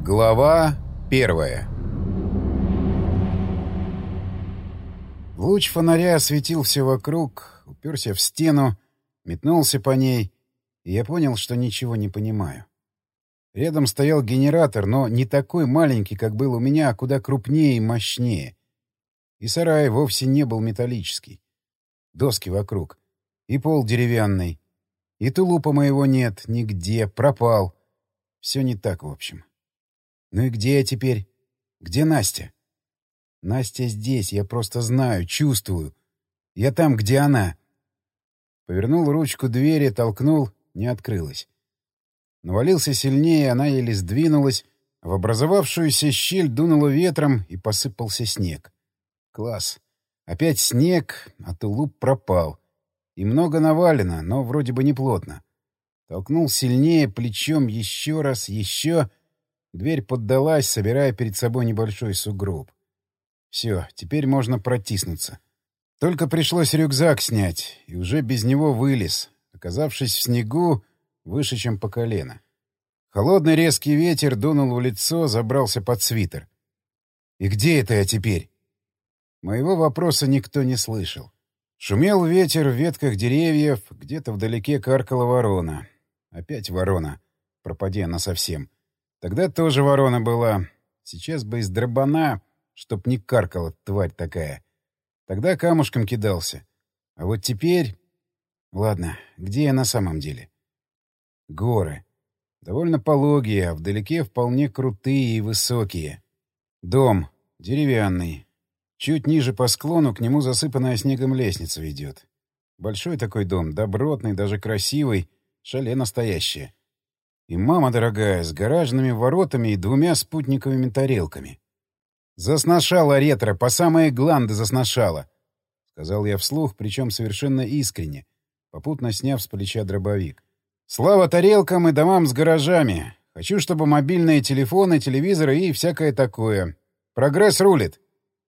Глава 1. Луч фонаря осветил все вокруг, уперся в стену, метнулся по ней, и я понял, что ничего не понимаю. Рядом стоял генератор, но не такой маленький, как был у меня, а куда крупнее и мощнее. И сарай вовсе не был металлический. Доски вокруг. И пол деревянный. И тулупа моего нет нигде, пропал. Все не так, в общем. Ну и где я теперь? Где Настя? Настя здесь, я просто знаю, чувствую. Я там, где она. Повернул ручку двери, толкнул, не открылась. Навалился сильнее, она еле сдвинулась, в образовавшуюся щель дунуло ветром, и посыпался снег. Класс. Опять снег, а тулуп пропал. И много навалено, но вроде бы не плотно. Толкнул сильнее, плечом еще раз, еще. Дверь поддалась, собирая перед собой небольшой сугроб. Все, теперь можно протиснуться. Только пришлось рюкзак снять, и уже без него вылез, оказавшись в снегу выше, чем по колено. Холодный резкий ветер дунул в лицо, забрался под свитер. «И где это я теперь?» Моего вопроса никто не слышал. Шумел ветер в ветках деревьев, где-то вдалеке каркала ворона. Опять ворона. Пропади она совсем. Тогда тоже ворона была. Сейчас бы из дробана, чтоб не каркала тварь такая. Тогда камушком кидался. А вот теперь... Ладно, где я на самом деле? Горы. Довольно пологие, а вдалеке вполне крутые и высокие. Дом. Деревянный. Чуть ниже по склону к нему засыпанная снегом лестница ведет. Большой такой дом, добротный, даже красивый, шале настоящее. И мама дорогая, с гаражными воротами и 2 спутниковыми тарелками. «Засношала ретро, по самые гланды засношала», — сказал я вслух, причем совершенно искренне, попутно сняв с плеча дробовик. «Слава тарелкам и домам с гаражами. Хочу, чтобы мобильные телефоны, телевизоры и всякое такое. Прогресс рулит».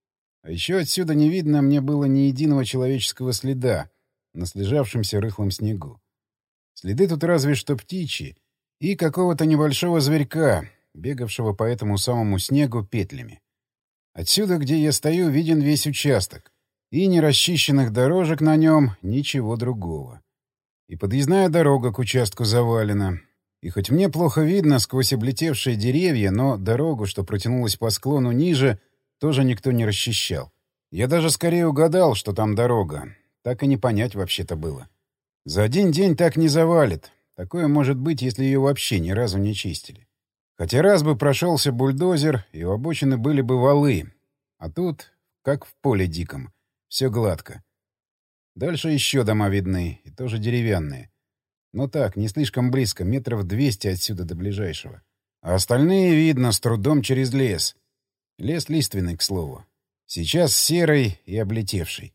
А еще отсюда не видно мне было ни единого человеческого следа на слежавшемся рыхлом снегу. Следы тут разве что птичьи и какого-то небольшого зверька, бегавшего по этому самому снегу петлями. Отсюда, где я стою, виден весь участок, и ни расчищенных дорожек на нем, ничего другого. И подъездная дорога к участку завалена. И хоть мне плохо видно сквозь облетевшие деревья, но дорогу, что протянулась по склону ниже, тоже никто не расчищал. Я даже скорее угадал, что там дорога. Так и не понять вообще-то было. За один день так не завалит. Такое может быть, если ее вообще ни разу не чистили. Хотя раз бы прошелся бульдозер, и у обочины были бы валы. А тут, как в поле диком, все гладко. Дальше еще дома видны, и тоже деревянные. Но так, не слишком близко, 200 метров отсюда до ближайшего. А остальные видно с трудом через лес. Лес лиственный, к слову. Сейчас серый и облетевший.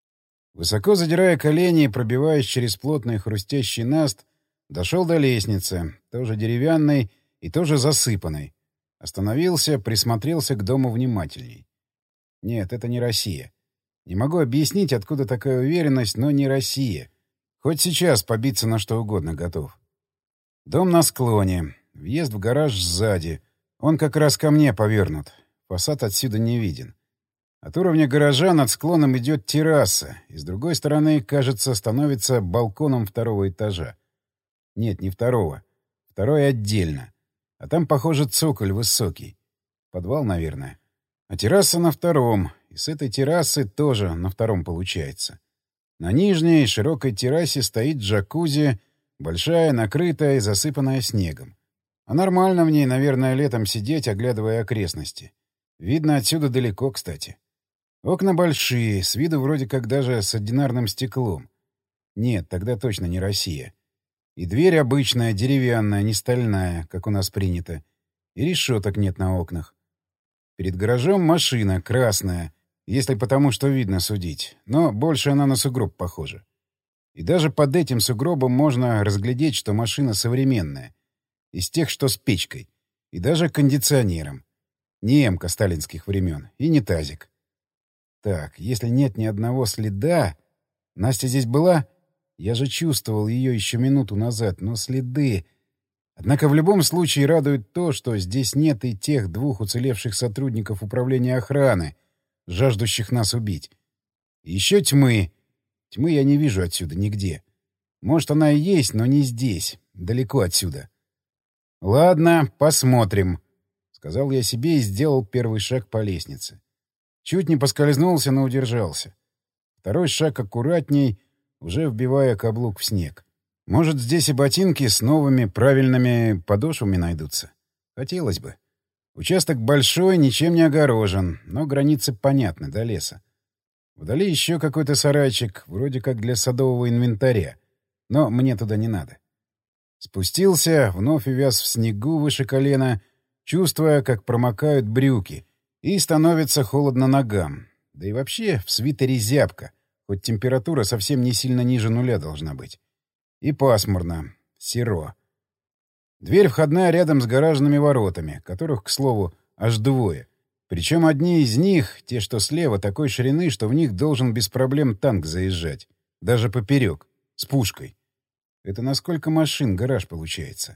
Высоко задирая колени и пробиваясь через плотный хрустящий наст, дошел до лестницы, тоже деревянной и тоже засыпанной. Остановился, присмотрелся к дому внимательней. Нет, это не Россия. Не могу объяснить, откуда такая уверенность, но не Россия. Хоть сейчас побиться на что угодно готов. Дом на склоне, въезд в гараж сзади. Он как раз ко мне повернут. Фасад отсюда не виден. От уровня гаража над склоном идет терраса, и с другой стороны, кажется, становится балконом 2-го этажа. Нет, не 2-го. 2-й отдельно. А там, похоже, цоколь высокий. Подвал, наверное. А терраса на 2-м, и с этой террасы тоже на 2-м получается. На нижней широкой террасе стоит джакузи, большая, накрытая и засыпанная снегом. А нормально в ней, наверное, летом сидеть, оглядывая окрестности. Видно отсюда далеко, кстати. Окна большие, с виду вроде как даже с одинарным стеклом. Нет, тогда точно не Россия. И дверь обычная, деревянная, не стальная, как у нас принято. И решеток нет на окнах. Перед гаражом машина, красная, если потому, что видно судить. Но больше она на сугроб похожа. И даже под этим сугробом можно разглядеть, что машина современная. Из тех, что с печкой. И даже кондиционером. Не эмка сталинских времен. И не тазик. Так, если нет ни одного следа... Настя здесь была? Я же чувствовал ее еще минуту назад, но следы... Однако в любом случае радует то, что здесь нет и тех 2 уцелевших сотрудников управления охраны, жаждущих нас убить. И еще тьмы. Тьмы я не вижу отсюда нигде. Может, она и есть, но не здесь, далеко отсюда. «Ладно, посмотрим», — сказал я себе и сделал первый шаг по лестнице. Чуть не поскользнулся, но удержался. Второй шаг аккуратней, уже вбивая каблук в снег. Может, здесь и ботинки с новыми правильными подошвами найдутся. Хотелось бы. Участок большой, ничем не огорожен, но границы понятны, до леса. Вдали еще какой-то сарайчик, вроде как для садового инвентаря. Но мне туда не надо. Спустился, вновь увяз в снегу выше колена, чувствуя, как промокают брюки, и становится холодно ногам. Да и вообще в свитере зябко, хоть температура совсем не сильно ниже 0 должна быть. И пасмурно. Серо. Дверь входная рядом с гаражными воротами, которых, к слову, аж 2. Причем одни из них, те, что слева, такой ширины, что в них должен без проблем танк заезжать. Даже поперек. С пушкой. Это насколько машин гараж получается.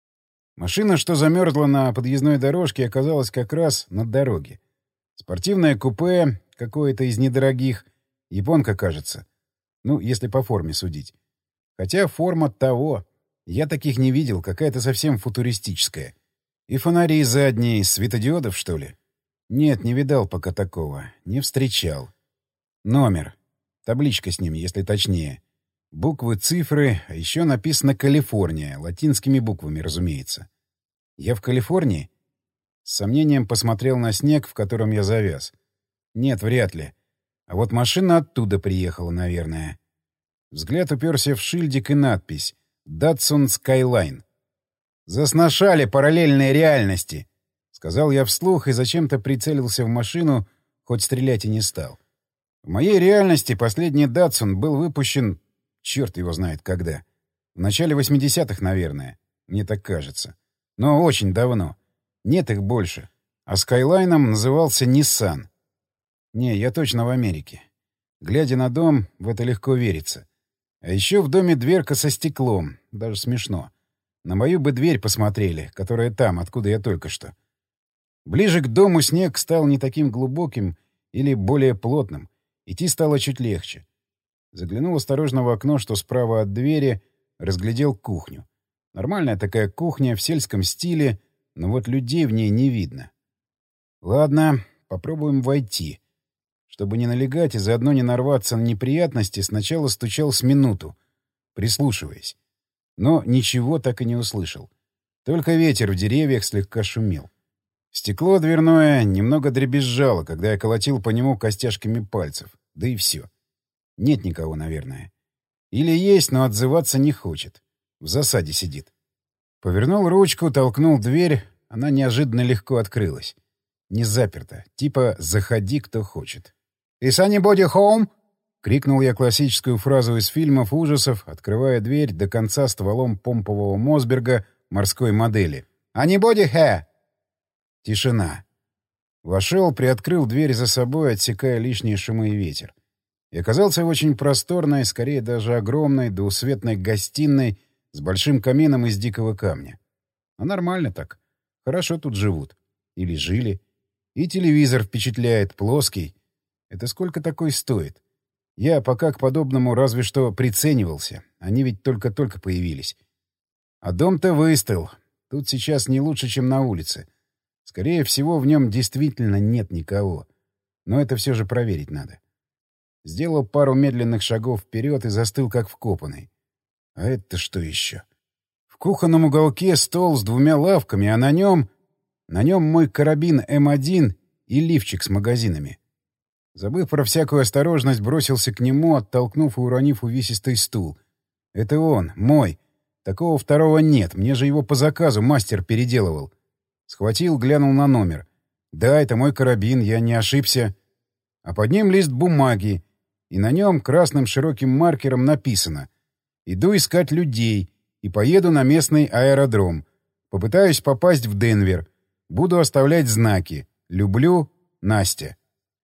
Машина, что замерзла на подъездной дорожке, оказалась как раз на дороге. Спортивное купе, какое-то из недорогих. Японка, кажется. Ну, если по форме судить. Хотя форма того. Я таких не видел, какая-то совсем футуристическая. И фонари задние, светодиодов, что ли? Нет, не видал пока такого. Не встречал. Номер. Табличка с ним, если точнее. Буквы, цифры, а еще написано «Калифорния», латинскими буквами, разумеется. Я в Калифорнии? С сомнением посмотрел на снег, в котором я завяз. Нет, вряд ли. А вот машина оттуда приехала, наверное. Взгляд уперся в шильдик и надпись «Datsun Skyline». «Засношали параллельные реальности», — сказал я вслух и зачем-то прицелился в машину, хоть стрелять и не стал. В моей реальности последний «Datsun» был выпущен, черт его знает когда. В начале 80-х, наверное. Мне так кажется. Но очень давно. Нет их больше. А «Скайлайном» назывался «Ниссан». Не, я точно в Америке. Глядя на дом, в это легко верится. А еще в доме дверка со стеклом. Даже смешно. На мою бы дверь посмотрели, которая там, откуда я только что. Ближе к дому снег стал не таким глубоким или более плотным. Идти стало чуть легче. Заглянул осторожно в окно, что справа от двери, разглядел кухню. Нормальная такая кухня в сельском стиле, но вот людей в ней не видно. Ладно, попробуем войти. Чтобы не налегать и заодно не нарваться на неприятности, сначала стучал с минуту, прислушиваясь. Но ничего так и не услышал. Только ветер в деревьях слегка шумел. Стекло дверное немного дребезжало, когда я колотил по нему костяшками пальцев. Да и все. Нет никого, наверное. Или есть, но отзываться не хочет. В засаде сидит. Повернул ручку, толкнул дверь. Она неожиданно легко открылась. Не заперта. Типа «заходи, кто хочет». «Is anybody home?» — крикнул я классическую фразу из фильмов ужасов, открывая дверь до конца стволом помпового Мосберга морской модели. «Anybody here?» Тишина. Вошел, приоткрыл дверь за собой, отсекая лишние шумы и ветер. И оказался в очень просторной, скорее даже огромной, двусветной гостиной с большим камином из дикого камня. А нормально так. Хорошо тут живут. Или жили. И телевизор впечатляет, плоский. Это сколько такой стоит? Я пока к подобному разве что приценивался. Они ведь только-только появились. А дом-то выстыл. Тут сейчас не лучше, чем на улице. Скорее всего, в нем действительно нет никого. Но это все же проверить надо. Сделал пару медленных шагов вперед и застыл, как вкопанный. А это что еще? В кухонном уголке стол с 2 лавками, а на нем мой карабин М1 и лифчик с магазинами. Забыв про всякую осторожность, бросился к нему, оттолкнув и уронив увесистый стул. Это он, мой. Такого второго нет, мне же его по заказу мастер переделывал. Схватил, глянул на номер. Да, это мой карабин, я не ошибся. А под ним лист бумаги, и на нем красным широким маркером написано: «Иду искать людей и поеду на местный аэродром. Попытаюсь попасть в Денвер. Буду оставлять знаки. Люблю, Настя».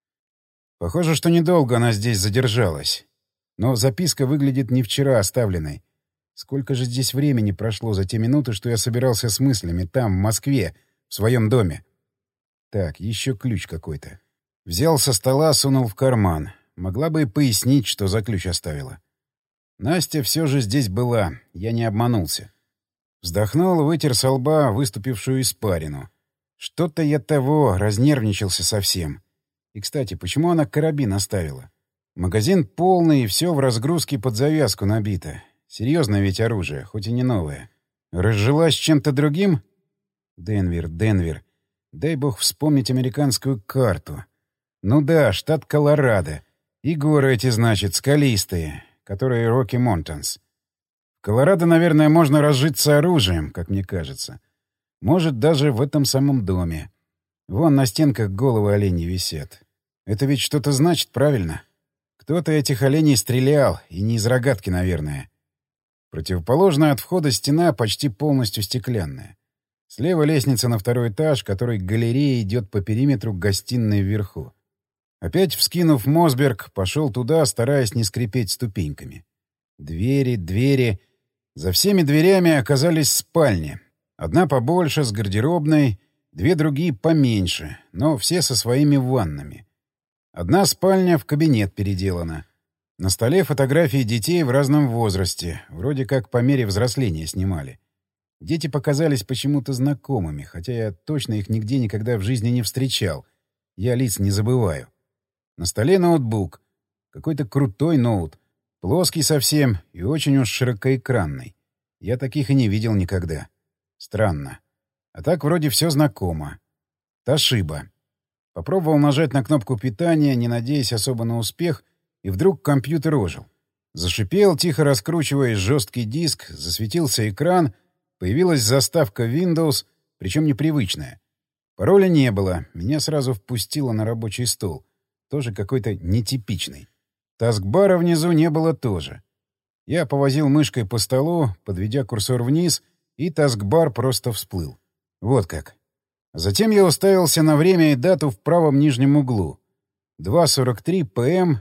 Похоже, что недолго она здесь задержалась. Но записка выглядит не вчера оставленной. Сколько же здесь времени прошло за те минуты, что я собирался с мыслями там, в Москве, в своем доме? Так, еще ключ какой-то. Взял со стола, сунул в карман. Могла бы и пояснить, что за ключ оставила. Настя все же здесь была, я не обманулся. Вздохнул, вытер со лба выступившую испарину. Что-то я того, разнервничался совсем. И, кстати, почему она карабин оставила? Магазин полный, и все в разгрузке под завязку набито. Серьезное ведь оружие, хоть и не новое. Разжилась чем-то другим? Денвер. Дай бог вспомнить американскую карту. Ну да, штат Колорадо. И горы эти, значит, скалистые, которые Rocky Mountains. В Колорадо, наверное, можно разжиться оружием, как мне кажется. Может, даже в этом самом доме. Вон на стенках головы оленей висят. Это ведь что-то значит, правильно? Кто-то этих оленей стрелял, и не из рогатки, наверное. Противоположная от входа стена почти полностью стеклянная. Слева лестница на второй этаж, который галерея идет по периметру к гостиной вверху. Опять вскинув Мосберг, пошел туда, стараясь не скрипеть ступеньками. Двери. За всеми дверями оказались спальни. Одна побольше, с гардеробной, две другие поменьше, но все со своими ваннами. Одна спальня в кабинет переделана. На столе фотографии детей в разном возрасте, вроде как по мере взросления снимали. Дети показались почему-то знакомыми, хотя я точно их нигде никогда в жизни не встречал. Я лиц не забываю. На столе ноутбук. Какой-то крутой ноут. Плоский совсем и очень уж широкоэкранный. Я таких и не видел никогда. Странно. А так вроде все знакомо. Toshiba. Попробовал нажать на кнопку питания, не надеясь особо на успех, и вдруг компьютер ожил. Зашипел, тихо раскручиваясь жесткий диск, засветился экран, появилась заставка Windows, причем непривычная. Пароля не было, меня сразу впустило на рабочий стол. Тоже какой-то нетипичный. Таскбара внизу не было тоже. Я повозил мышкой по столу, подведя курсор вниз, и таскбар просто всплыл. Вот как. Затем я уставился на время и дату в правом нижнем углу. 2:43 п.м.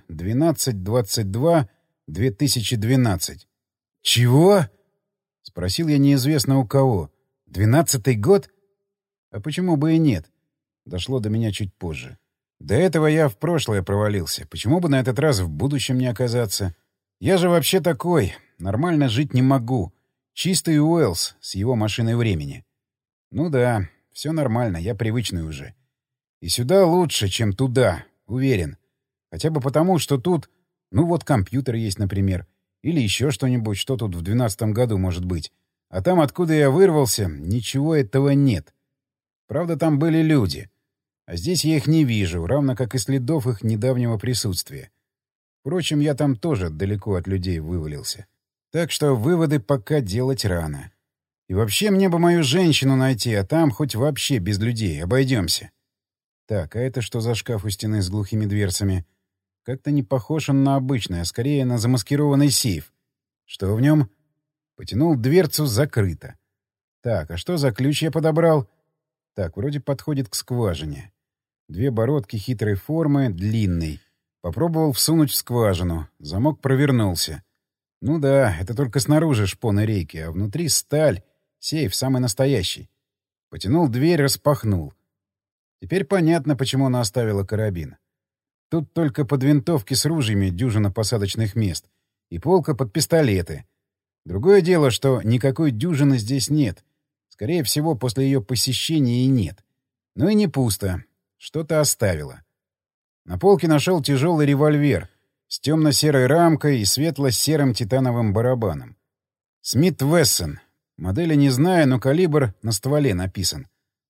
12:22/2012. «Чего?» — спросил я неизвестно у кого. «12-й год?» А почему бы и нет? Дошло до меня чуть позже. До этого я в прошлое провалился. Почему бы на этот раз в будущем не оказаться? Я же вообще такой. Нормально жить не могу. Чистый Уэллс с его машиной времени. Ну да, все нормально, я привычный уже. И сюда лучше, чем туда, уверен. Хотя бы потому, что тут... Ну вот компьютер есть, например. Или еще что-нибудь, что тут в 12-м году может быть. А там, откуда я вырвался, ничего этого нет. Правда, там были люди. А здесь я их не вижу, равно как и следов их недавнего присутствия. Впрочем, я там тоже далеко от людей вывалился. Так что выводы пока делать рано. И вообще мне бы мою женщину найти, а там хоть вообще без людей, обойдемся. Так, а это что за шкаф у стены с глухими дверцами? Как-то не похож он на обычный, а скорее на замаскированный сейф. Что в нем? Потянул дверцу, закрыто. Так, а что за ключ я подобрал? Так, вроде подходит к скважине. Две бородки хитрой формы, длинный. Попробовал всунуть в скважину. Замок провернулся. Ну да, это только снаружи шпоны рейки, а внутри сталь. Сейф самый настоящий. Потянул дверь, распахнул. Теперь понятно, почему она оставила карабин. Тут только под винтовки с ружьями дюжина посадочных мест. И полка под пистолеты. Другое дело, что никакой дюжины здесь нет. Скорее всего, после ее посещения и нет. Но и не пусто. Что-то оставила. На полке нашел тяжелый револьвер с темно-серой рамкой и светло-серым титановым барабаном. Смит Вессон. Модели не знаю, но калибр на стволе написан.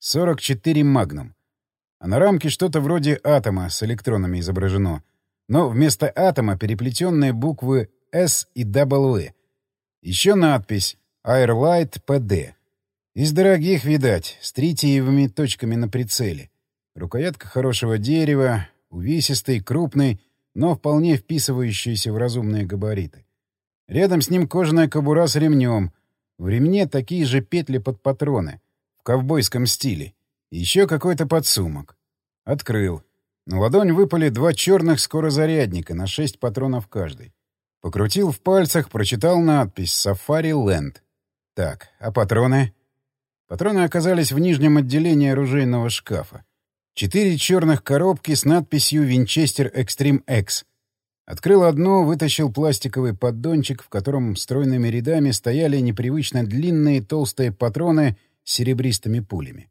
44 Магнум. А на рамке что-то вроде атома с электронами изображено. Но вместо атома переплетенные буквы S и W. Еще надпись Airlight PD. Из дорогих, видать, с тритиевыми точками на прицеле. Рукоятка хорошего дерева, увесистый, крупный, но вполне вписывающийся в разумные габариты. Рядом с ним кожаная кобура с ремнем. В ремне такие же петли под патроны, в ковбойском стиле. И еще какой-то подсумок. Открыл. На ладонь выпали два черных скорозарядника на 6 патронов каждый. Покрутил в пальцах, прочитал надпись «Safari Land». Так, а патроны? Патроны оказались в нижнем отделении оружейного шкафа. 4 черных коробки с надписью «Винчестер Extreme X». Открыл одну, вытащил пластиковый поддончик, в котором стройными рядами стояли непривычно длинные толстые патроны с серебристыми пулями.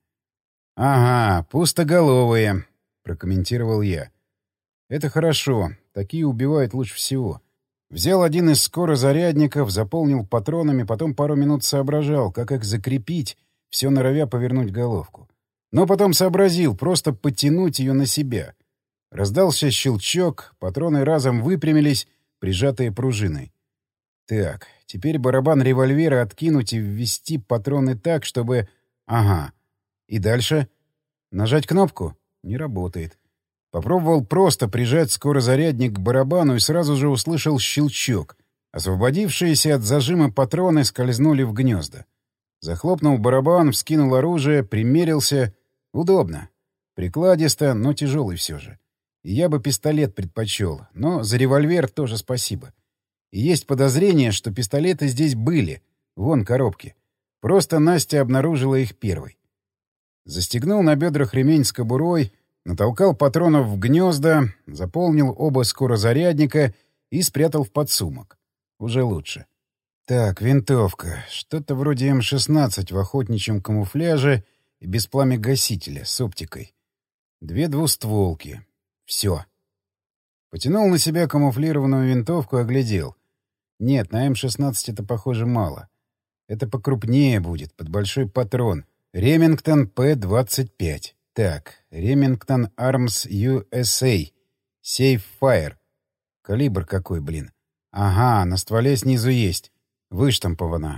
«Ага, пустоголовые», — прокомментировал я. «Это хорошо. Такие убивают лучше всего». Взял один из скорозарядников, заполнил патронами, потом пару минут соображал, как их закрепить, все норовя повернуть головку. Но потом сообразил просто подтянуть ее на себя. Раздался щелчок, патроны разом выпрямились, прижатые пружиной. Так, теперь барабан револьвера откинуть и ввести патроны так, чтобы... Ага. И дальше? Нажать кнопку? Не работает. Попробовал просто прижать скорозарядник к барабану и сразу же услышал щелчок. Освободившиеся от зажима патроны скользнули в гнезда. Захлопнул барабан, вскинул оружие, примерился. Удобно. Прикладисто, но тяжелый все же. И я бы пистолет предпочел, но за револьвер тоже спасибо. И есть подозрение, что пистолеты здесь были. Вон коробки. Просто Настя обнаружила их первой. Застегнул на бедрах ремень с кобурой, натолкал патронов в гнезда, заполнил оба скорозарядника и спрятал в подсумок. Уже лучше. Так, винтовка. Что-то вроде М-16 в охотничьем камуфляже и без пламя-гасителя с оптикой. 2 двустволки. Все. Потянул на себя камуфлированную винтовку и оглядел. Нет, на М-16 это, похоже, мало. Это покрупнее будет, под большой патрон. Ремингтон П-25. Так, Ремингтон Arms USA. Safe Fire. Калибр какой, блин. Ага, на стволе снизу есть. Выштампована.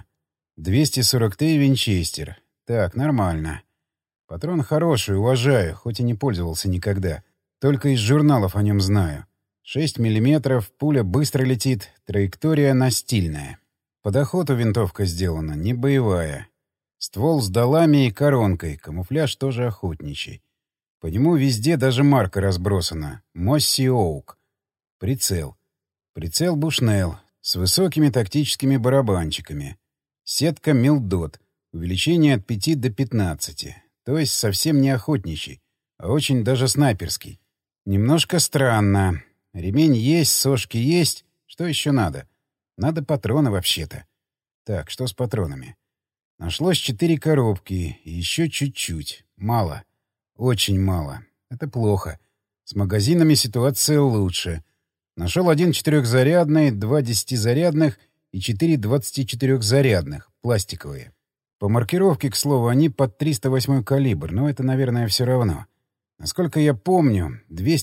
243 Винчестер. Так, нормально. Патрон хороший, уважаю, хоть и не пользовался никогда. Только из журналов о нем знаю. 6 миллиметров, пуля быстро летит, траектория настильная. Под охоту винтовка сделана, не боевая. Ствол с долами и коронкой, камуфляж тоже охотничий. По нему везде даже марка разбросана. Мосси Оук. Прицел. Прицел Бушнелл с высокими тактическими барабанчиками. Сетка Милдот. Увеличение от 5 до 15. То есть совсем не охотничий, а очень даже снайперский. Немножко странно. Ремень есть, сошки есть. Что еще надо? Надо патроны вообще-то. Так, что с патронами? Нашлось 4 коробки. И еще чуть-чуть. Мало. Очень мало. Это плохо. С магазинами ситуация лучше. Нашел 1 4-зарядный, 2 10-зарядных и 4 24-зарядных, пластиковые. По маркировке, к слову, они под 308 калибр, но это, наверное, все равно. Насколько я помню,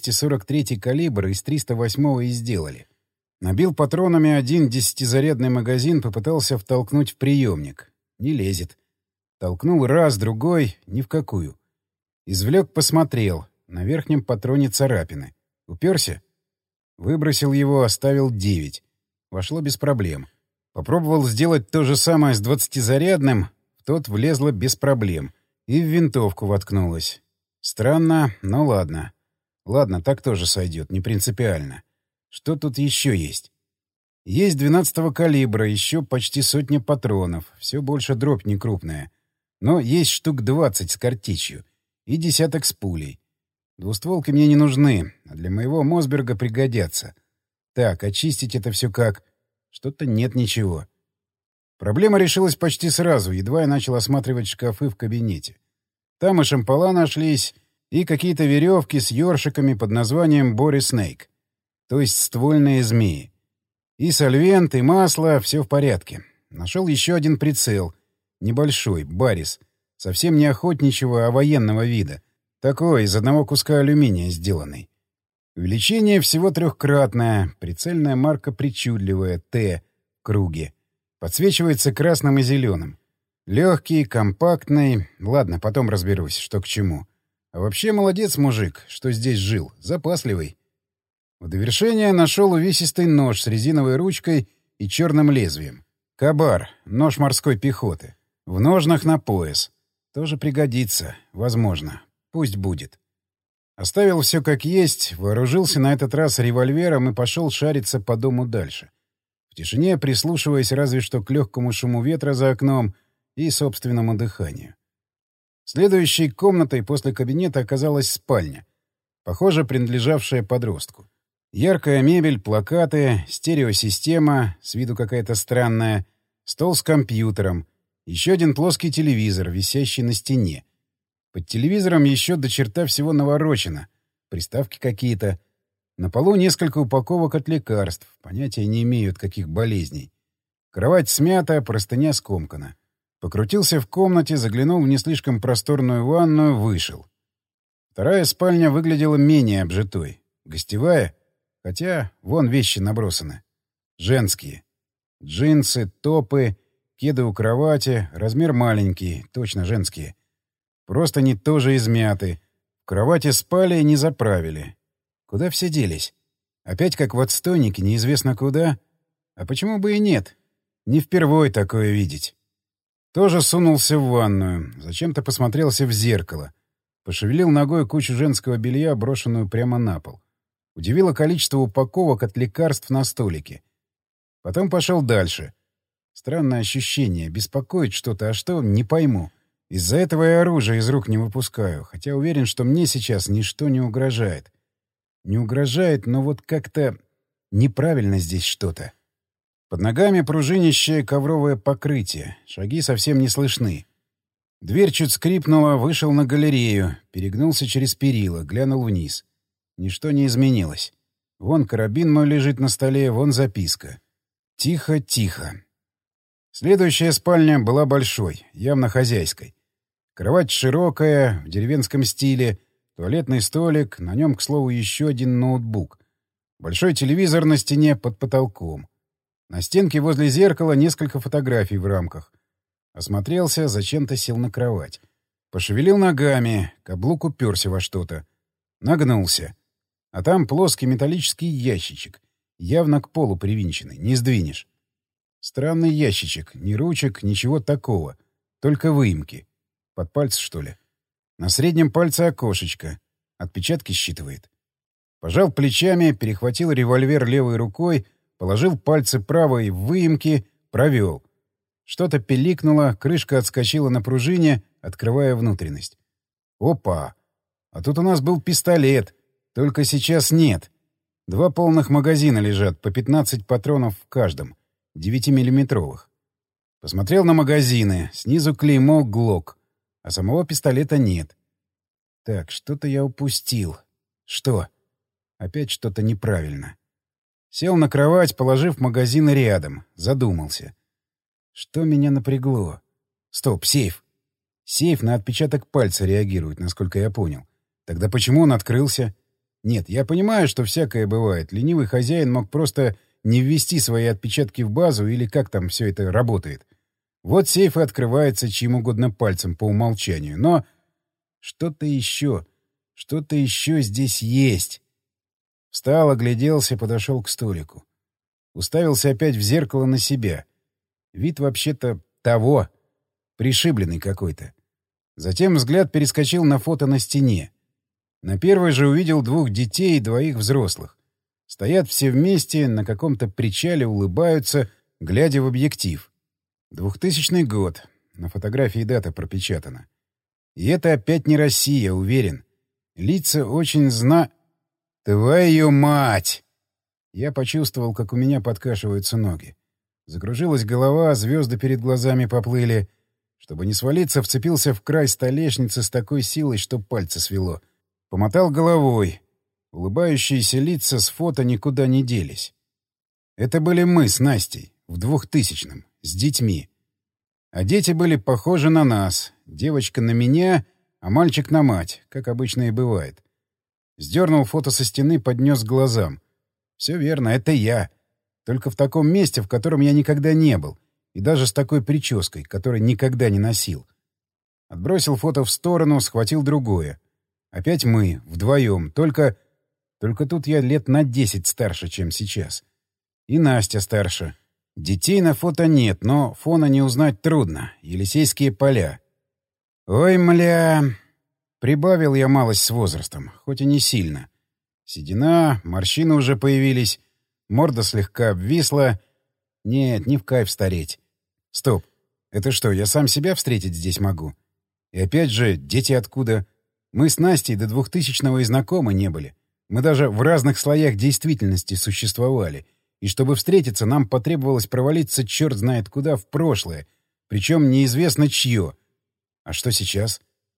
243 калибр из 308 и сделали. Набил патронами 1 10-зарядный магазин, попытался втолкнуть в приемник. Не лезет. Толкнул раз, другой — ни в какую. Извлек, посмотрел. На верхнем патроне царапины. Уперся? Выбросил его, оставил 9. Вошло без проблем. Попробовал сделать то же самое с 20-зарядным, в тот влезло без проблем. И в винтовку воткнулась. Странно, но ладно. Ладно, так тоже сойдет, не принципиально. Что тут еще есть? Есть 12-го калибра, еще почти 100 патронов. Все больше дробь не крупная. Но есть штук 20 с картечью. И десяток с пулей. Двустволки мне не нужны, а для моего Мосберга пригодятся. Так, очистить это все как? Что-то нет ничего. Проблема решилась почти сразу, едва я начал осматривать шкафы в кабинете. Там и шампала нашлись, и какие-то веревки с ёршиками под названием «Бори Снейк», то есть ствольные змеи. И сольвент, и масло — все в порядке. Нашел еще один прицел. Небольшой, Баррис. Совсем не охотничьего, а военного вида. Такой, из одного куска алюминия сделанный. Увеличение всего 3-кратное, прицельная марка причудливая, Т, в круге. Подсвечивается красным и зеленым. Легкий, компактный. Ладно, потом разберусь, что к чему. А вообще молодец мужик, что здесь жил. Запасливый. В довершение нашел увесистый нож с резиновой ручкой и черным лезвием. Кабар, нож морской пехоты. В ножнах на пояс. Тоже пригодится. Возможно. Пусть будет. Оставил все как есть, вооружился на этот раз револьвером и пошел шариться по дому дальше. в тишине прислушиваясь разве что к легкому шуму ветра за окном и собственному дыханию. Следующей комнатой после кабинета оказалась спальня, похоже, принадлежавшая подростку. Яркая мебель, плакаты, стереосистема, с виду какая-то странная, стол с компьютером, еще один плоский телевизор, висящий на стене. Под телевизором еще до черта всего наворочено, приставки какие-то. На полу несколько упаковок от лекарств, понятия не имею от каких болезней. Кровать смята, простыня скомкана. Покрутился в комнате, заглянул в не слишком просторную ванную, вышел. Вторая спальня выглядела менее обжитой. Гостевая, хотя вон вещи набросаны. Женские. Джинсы, топы, кеды у кровати, размер маленький, точно женские. Простыни тоже измяты. В кровати спали и не заправили. Куда все делись? Опять как в отстойнике, неизвестно куда? А почему бы и нет? Не впервой такое видеть. Тоже сунулся в ванную, зачем-то посмотрелся в зеркало. Пошевелил ногой кучу женского белья, брошенную прямо на пол. Удивило количество упаковок от лекарств на столике. Потом пошел дальше. Странное ощущение, беспокоит что-то, а что — не пойму. Из-за этого и оружие из рук не выпускаю, хотя уверен, что мне сейчас ничто не угрожает. Не угрожает, но вот как-то неправильно здесь что-то. Под ногами пружинищее ковровое покрытие, шаги совсем не слышны. Дверь чуть скрипнула, вышел на галерею, перегнулся через перила, глянул вниз. Ничто не изменилось. Вон карабин мой лежит на столе, вон записка. Тихо, тихо. Следующая спальня была большой, явно хозяйской. Кровать широкая, в деревенском стиле, туалетный столик, на нем, к слову, еще один ноутбук. Большой телевизор на стене под потолком. На стенке возле зеркала несколько фотографий в рамках. Осмотрелся, зачем-то сел на кровать. Пошевелил ногами, каблук уперся во что-то. Нагнулся. А там плоский металлический ящичек, явно к полу привинченный, не сдвинешь. Странный ящичек, ни ручек, ничего такого, только выемки. Под пальцы, что ли? На среднем пальце окошечко. Отпечатки считывает. Пожал плечами, перехватил револьвер левой рукой, положил пальцы правой в выемки, провел. Что-то пиликнуло, крышка отскочила на пружине, открывая внутренность. Опа! А тут у нас был пистолет, только сейчас нет. 2 полных магазина лежат, по 15 патронов в каждом, 9-миллиметровых. Посмотрел на магазины, снизу клеймо «Глок», а самого пистолета нет. Так, что-то я упустил. Что? Опять что-то неправильно. Сел на кровать, положив магазины рядом, задумался. Что меня напрягло? Стоп, сейф. Сейф на отпечаток пальца реагирует, насколько я понял. Тогда почему он открылся? Нет, я понимаю, что всякое бывает. Ленивый хозяин мог просто не ввести свои отпечатки в базу или как там все это работает. Вот сейф и открывается чьим угодно пальцем по умолчанию. Но что-то еще здесь есть. Встал, огляделся, подошел к столику. Уставился опять в зеркало на себя. Вид вообще-то того. Пришибленный какой-то. Затем взгляд перескочил на фото на стене. На первой же увидел 2 детей и 2 взрослых. Стоят все вместе, на каком-то причале улыбаются, глядя в объектив. 2000 год. На фотографии дата пропечатана. И это опять не Россия, уверен. Лица очень Твою мать! Я почувствовал, как у меня подкашиваются ноги. Закружилась голова, звезды перед глазами поплыли. Чтобы не свалиться, вцепился в край столешницы с такой силой, что пальцы свело. Помотал головой. Улыбающиеся лица с фото никуда не делись. Это были мы с Настей, в 2000-м, с детьми. А дети были похожи на нас. Девочка на меня, а мальчик на мать, как обычно и бывает. Сдернул фото со стены, поднес к глазам. Все верно, это я. Только в таком месте, в котором я никогда не был. И даже с такой прической, которой никогда не носил. Отбросил фото в сторону, схватил другое. Опять мы, вдвоем. Только тут я лет на 10 старше, чем сейчас. И Настя старше. Детей на фото нет, но фона не узнать трудно. Елисейские поля. Ой, мля... Прибавил я малость с возрастом, хоть и не сильно. Седина, морщины уже появились, морда слегка обвисла. Нет, не в кайф стареть. Стоп. Это что, я сам себя встретить здесь могу? И опять же, дети откуда? Мы с Настей до 2000-го и знакомы не были. Мы даже в разных слоях действительности существовали. И чтобы встретиться, нам потребовалось провалиться черт знает куда в прошлое. Причем неизвестно чье. А что сейчас?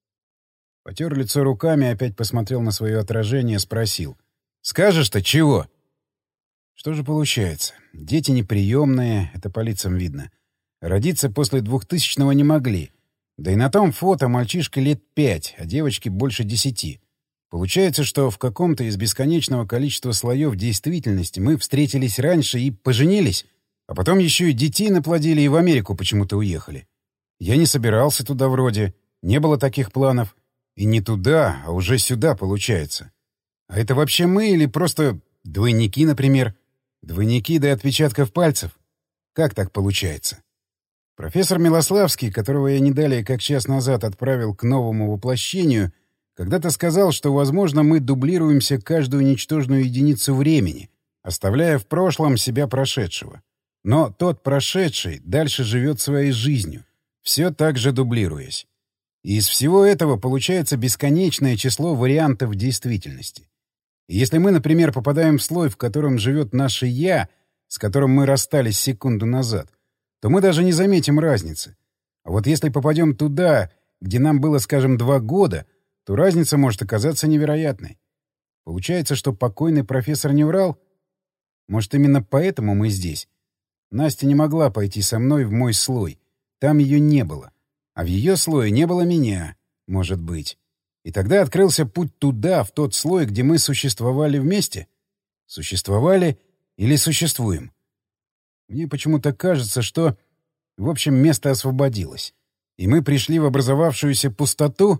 Потер лицо руками, опять посмотрел на свое отражение, спросил. «Скажешь-то чего?» Что же получается? Дети неприемные, это по лицам видно. Родиться после 2000-го не могли. Да и на том фото мальчишка лет 5, а девочке больше 10. Получается, что в каком-то из бесконечного количества слоев действительности мы встретились раньше и поженились, а потом еще и детей наплодили и в Америку почему-то уехали. Я не собирался туда вроде, не было таких планов. И не туда, а уже сюда получается. А это вообще мы или просто двойники, например? Двойники до отпечатков пальцев? Как так получается? Профессор Милославский, которого я не далее как час назад отправил к новому воплощению, когда-то сказал, что, возможно, мы дублируемся каждую ничтожную единицу времени, оставляя в прошлом себя прошедшего. Но тот прошедший дальше живет своей жизнью, все так же дублируясь. И из всего этого получается бесконечное число вариантов действительности. И если мы, например, попадаем в слой, в котором живет наше «я», с которым мы расстались секунду назад, то мы даже не заметим разницы. А вот если попадем туда, где нам было, скажем, 2 года, то разница может оказаться невероятной. Получается, что покойный профессор не врал? Может, именно поэтому мы здесь? Настя не могла пойти со мной в мой слой. Там ее не было. А в ее слое не было меня, может быть. И тогда открылся путь туда, в тот слой, где мы существовали вместе? Существовали или существуем? Мне почему-то кажется, что, в общем, место освободилось. И мы пришли в образовавшуюся пустоту?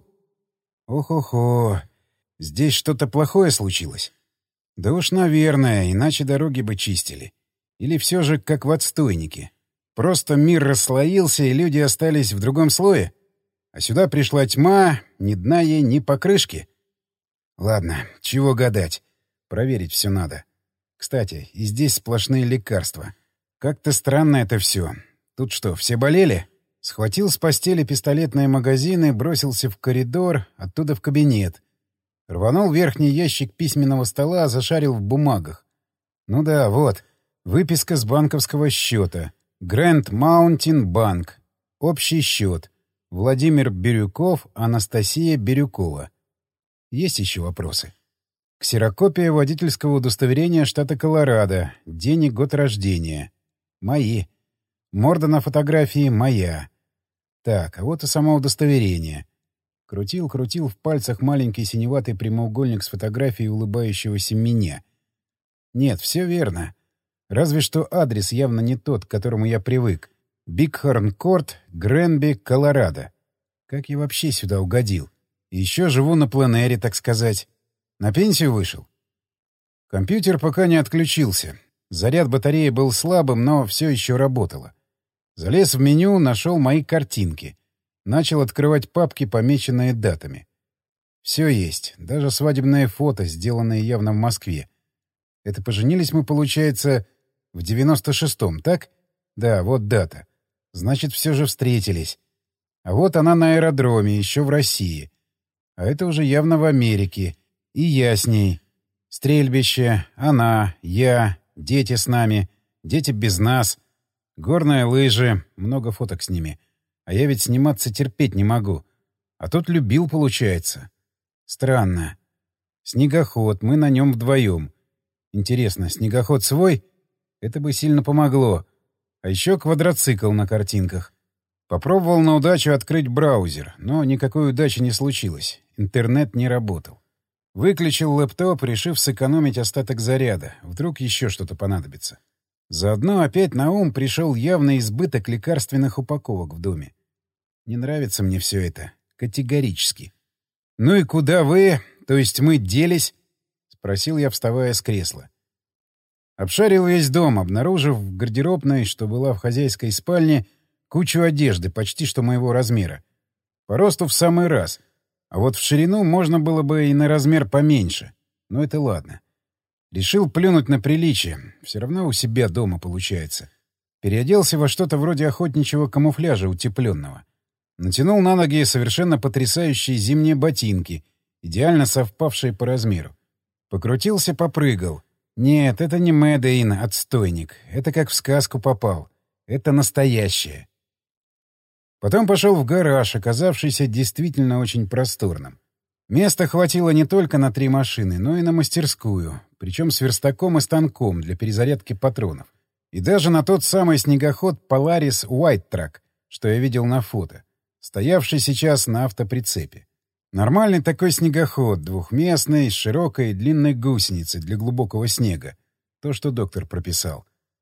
Ох-охо, здесь что-то плохое случилось? Да уж, наверное, иначе дороги бы чистили. Или все же как в отстойнике. Просто мир расслоился, и люди остались в другом слое? А сюда пришла тьма, ни дна ей, ни покрышки. Ладно, чего гадать. Проверить все надо. Кстати, и здесь сплошные лекарства. Как-то странно это все. Тут что, все болели? Схватил с постели пистолетные магазины, бросился в коридор, оттуда в кабинет. Рванул верхний ящик письменного стола, зашарил в бумагах. Ну да, вот, выписка с банковского счета. Grand Mountain Bank. Общий счет. Владимир Бирюков, Анастасия Бирюкова. Есть еще вопросы? Ксерокопия водительского удостоверения штата Колорадо. День и год рождения. Мои. Морда на фотографии моя. Так, а вот и само удостоверение. Крутил в пальцах маленький синеватый прямоугольник с фотографией улыбающегося меня. Нет, все верно. Разве что адрес явно не тот, к которому я привык. Бигхорн-Корт, Гренби, Колорадо. Как я вообще сюда угодил? И еще живу на пленэре, так сказать. На пенсию вышел? Компьютер пока не отключился. Заряд батареи был слабым, но все еще работало. Залез в меню, нашел мои картинки. Начал открывать папки, помеченные датами. Все есть, даже свадебное фото, сделанное явно в Москве. Это поженились мы, получается, в 96-м, так? Да, вот дата. Значит, все же встретились. А вот она на аэродроме, еще в России. А это уже явно в Америке. И я с ней. Стрельбище, она, я, дети с нами, дети без нас. Горные лыжи, много фоток с ними. А я ведь сниматься терпеть не могу. А тут любил, получается. Странно. Снегоход, мы на нем вдвоем. Интересно, снегоход свой? Это бы сильно помогло. А еще квадроцикл на картинках. Попробовал на удачу открыть браузер, но никакой удачи не случилось. Интернет не работал. Выключил лэптоп, решив сэкономить остаток заряда. Вдруг еще что-то понадобится. Заодно опять на ум пришел явный избыток лекарственных упаковок в доме. Не нравится мне все это. Категорически. «Ну и куда вы, то есть мы, делись?» — спросил я, вставая с кресла. Обшарил весь дом, обнаружив в гардеробной, что была в хозяйской спальне, кучу одежды, почти что моего размера. По росту в самый раз. А вот в ширину можно было бы и на размер поменьше. Но это ладно. Решил плюнуть на приличие. Все равно у себя дома получается. Переоделся во что-то вроде охотничьего камуфляжа утепленного. Натянул на ноги совершенно потрясающие зимние ботинки, идеально совпавшие по размеру. Покрутился, попрыгал. Нет, это не Мэдэйн, отстойник. Это как в сказку попал. Это настоящее. Потом пошел в гараж, оказавшийся действительно очень просторным. Места хватило не только на 3 машины, но и на мастерскую, причем с верстаком и станком для перезарядки патронов. И даже на тот самый снегоход Polaris White Track, что я видел на фото, стоявший сейчас на автоприцепе. Нормальный такой снегоход, двухместный, с широкой длинной гусеницей для глубокого снега. То, что доктор прописал.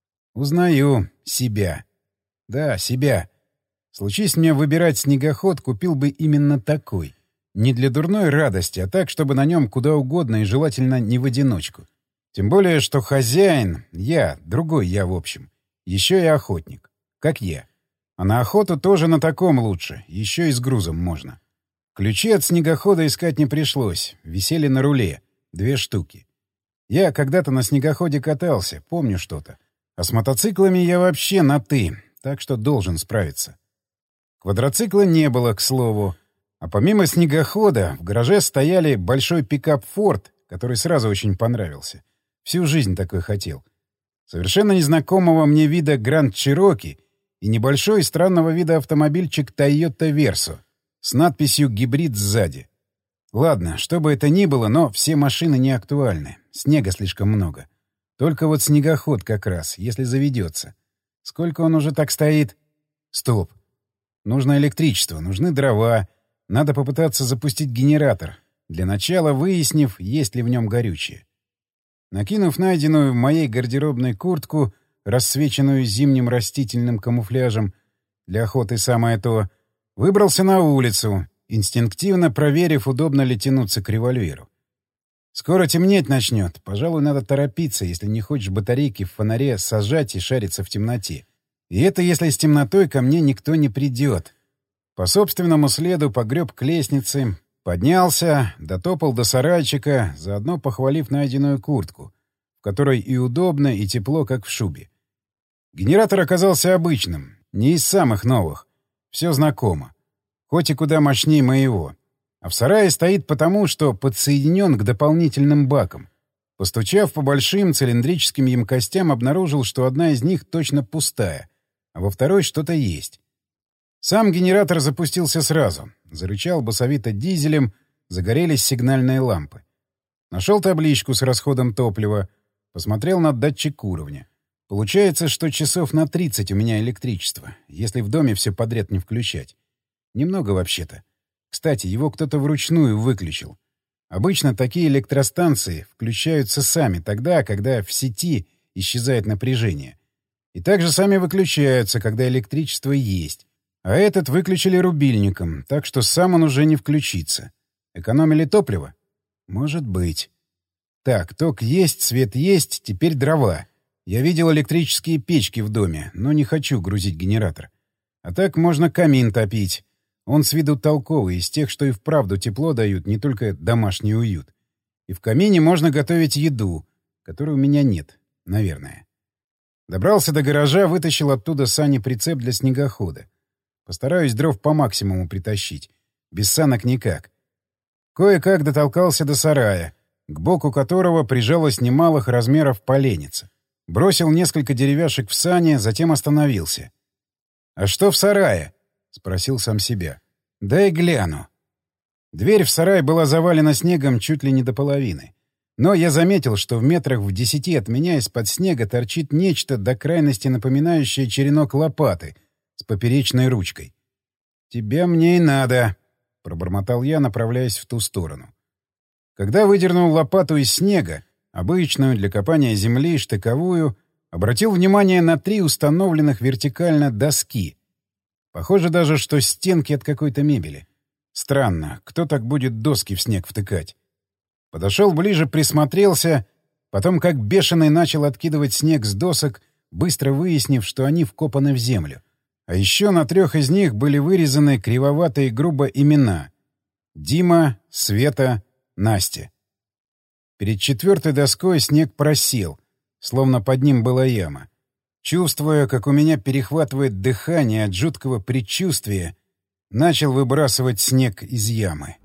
Узнаю себя. Да, себя. Случись мне выбирать снегоход, купил бы именно такой. Не для дурной радости, а так, чтобы на нем куда угодно и желательно не в одиночку. Тем более, что хозяин — я, другой я в общем. Еще и охотник. Как я. А на охоту тоже на таком лучше, еще и с грузом можно. Ключи от снегохода искать не пришлось, висели на руле, 2 штуки. Я когда-то на снегоходе катался, помню что-то. А с мотоциклами я вообще на «ты», так что должен справиться. Квадроцикла не было, к слову. А помимо снегохода в гараже стояли большой пикап «Форд», который сразу очень понравился. Всю жизнь такой хотел. Совершенно незнакомого мне вида «Гранд Чироки» и небольшой странного вида автомобильчик «Тойота Версо» с надписью «Гибрид» сзади. Ладно, что бы это ни было, но все машины не актуальны. Снега слишком много. Только вот снегоход как раз, если заведется. Сколько он уже так стоит? Стоп. Нужно электричество, нужны дрова. Надо попытаться запустить генератор, для начала выяснив, есть ли в нем горючее. Накинув найденную в моей гардеробной куртку, рассвеченную зимним растительным камуфляжем, для охоты самое то, выбрался на улицу, инстинктивно проверив, удобно ли тянуться к револьверу. Скоро темнеть начнет, пожалуй, надо торопиться, если не хочешь батарейки в фонаре сажать и шариться в темноте. И это если с темнотой ко мне никто не придет. По собственному следу погреб к лестнице, поднялся, дотопал до сарайчика, заодно похвалив найденную куртку, в которой и удобно, и тепло, как в шубе. Генератор оказался обычным, не из самых новых. Все знакомо. Хоть и куда мощнее моего. А в сарае стоит потому, что подсоединен к дополнительным бакам. Постучав по большим цилиндрическим емкостям, обнаружил, что одна из них точно пустая, а во второй что-то есть. Сам генератор запустился сразу. Зарычал басовито дизелем, загорелись сигнальные лампы. Нашел табличку с расходом топлива, посмотрел на датчик уровня. Получается, что часов на 30 у меня электричество, если в доме все подряд не включать. Немного вообще-то. Кстати, его кто-то вручную выключил. Обычно такие электростанции включаются сами тогда, когда в сети исчезает напряжение. И также сами выключаются, когда электричество есть. А этот выключили рубильником, так что сам он уже не включится. Экономили топливо? Может быть. Так, ток есть, свет есть, теперь дрова. Я видел электрические печки в доме, но не хочу грузить генератор. А так можно камин топить. Он с виду толковый, из тех, что и вправду тепло дают, не только домашний уют. И в камине можно готовить еду, которой у меня нет, наверное. Добрался до гаража, вытащил оттуда сани-прицеп для снегохода. Постараюсь дров по максимуму притащить. Без санок никак. Кое-как дотолкался до сарая, к боку которого прижалась немалых размеров поленница. Бросил несколько деревяшек в сани, затем остановился. «А что в сарае?» — спросил сам себя. «Дай гляну». Дверь в сарай была завалена снегом чуть ли не до половины. Но я заметил, что в метрах в 10 от меня из-под снега торчит нечто до крайности напоминающее черенок лопаты с поперечной ручкой. «Тебя мне и надо», — пробормотал я, направляясь в ту сторону. Когда выдернул лопату из снега, обычную для копания земли, штыковую, обратил внимание на 3 установленных вертикально доски. Похоже даже, что стенки от какой-то мебели. Странно, кто так будет доски в снег втыкать? Подошел ближе, присмотрелся, потом как бешеный начал откидывать снег с досок, быстро выяснив, что они вкопаны в землю. А еще на 3 из них были вырезаны кривовато и грубо имена: Дима, Света, Настя. Перед 4-й доской снег просел, словно под ним была яма. Чувствуя, как у меня перехватывает дыхание от жуткого предчувствия, начал выбрасывать снег из ямы.